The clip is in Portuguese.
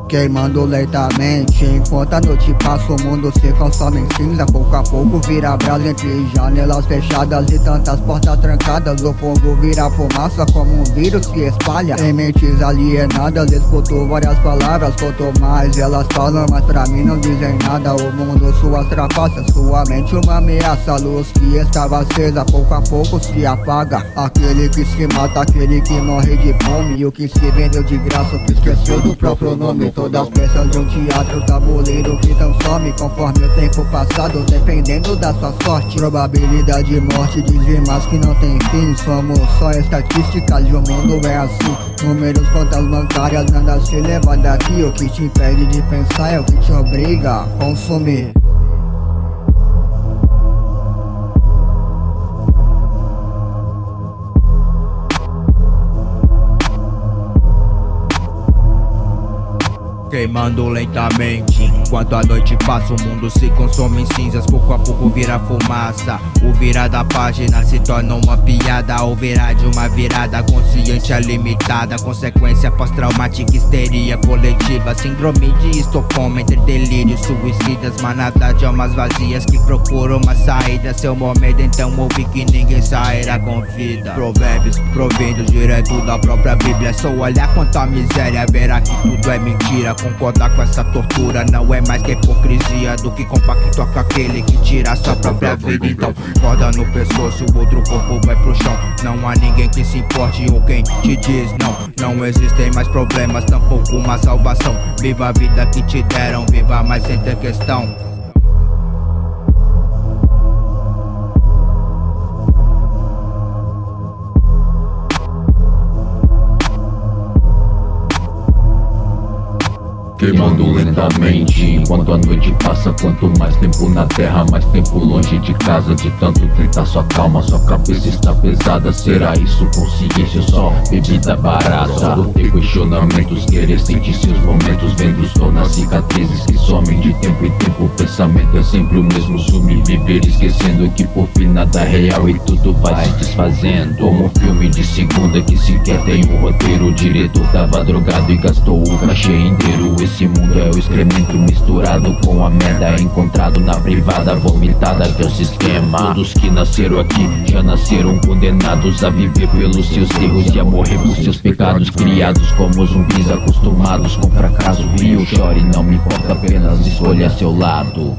Queimando lentamente, enquanto a noite passa o mundo se consome em cinza. Pouco a pouco vira brasa entre janelas fechadas e tantas portas trancadas. O fogo vira fumaça como um vírus que espalha em mentes alienadas. Escuto várias palavras, quanto mais elas falam, mas pra mim não dizem nada. O mundo suas trapaças, sua mente uma ameaça. A luz que estava acesa pouco a pouco se apaga. Aquele que se mata, aquele que morre de fome, e o que se vendeu de graça, o que esqueceu do próprio nome. Todas as peças de um teatro, tabuleiro que tão some conforme o tempo passado, dependendo da sua sorte. Probabilidade de morte, dizem mais que não tem fim. Somos só estatísticas e o mundo é assim. Números, contas bancárias, nada se leva daqui. O que te impede de pensar é o que te obriga a consumir. Queimando lentamente, enquanto a noite passa o mundo se consome em cinzas. Pouco a pouco vira fumaça. O virar da página se torna uma piada. O virar de uma virada consciência limitada. Consequência pós-traumática, histeria coletiva. Síndrome de Estocolmo entre delírios suicidas. Manada de almas vazias que procuram uma saída. Seu momento então ouve que ninguém sairá com vida. Provérbios provindos direto da própria Bíblia. Só olhar quanto a miséria, verá que tudo é mentira. Concordar com essa tortura não é mais que hipocrisia do que compacto com aquele que tira a sua própria vida. Então corda no pescoço, o outro corpo vai pro chão. Não há ninguém que se importe ou quem te diz não. Não existem mais problemas, tampouco uma salvação. Viva a vida que te deram, viva mais sem ter questão. Queimando lentamente, enquanto a noite passa. Quanto mais tempo na terra, mais tempo longe de casa. De tanto tentar sua calma, sua cabeça está pesada. Será isso consciência ou só bebida barata? Só ter questionamentos, querer sentir seus momentos. Vendo só nas cicatrizes que somem de tempo em tempo. O pensamento é sempre o mesmo, sumir, viver esquecendo que por fim nada é real e tudo vai se desfazendo. Como um filme de segunda que sequer tem um roteiro. O diretor tava drogado e gastou o cachê inteiro. Esse mundo é o excremento misturado com a merda, encontrado na privada, vomitada que é o sistema. Todos que nasceram aqui já nasceram condenados a viver pelos seus erros e a morrer por seus pecados. Criados como zumbis, acostumados com fracasso. Rio, chore, não me importa, apenas escolha seu lado.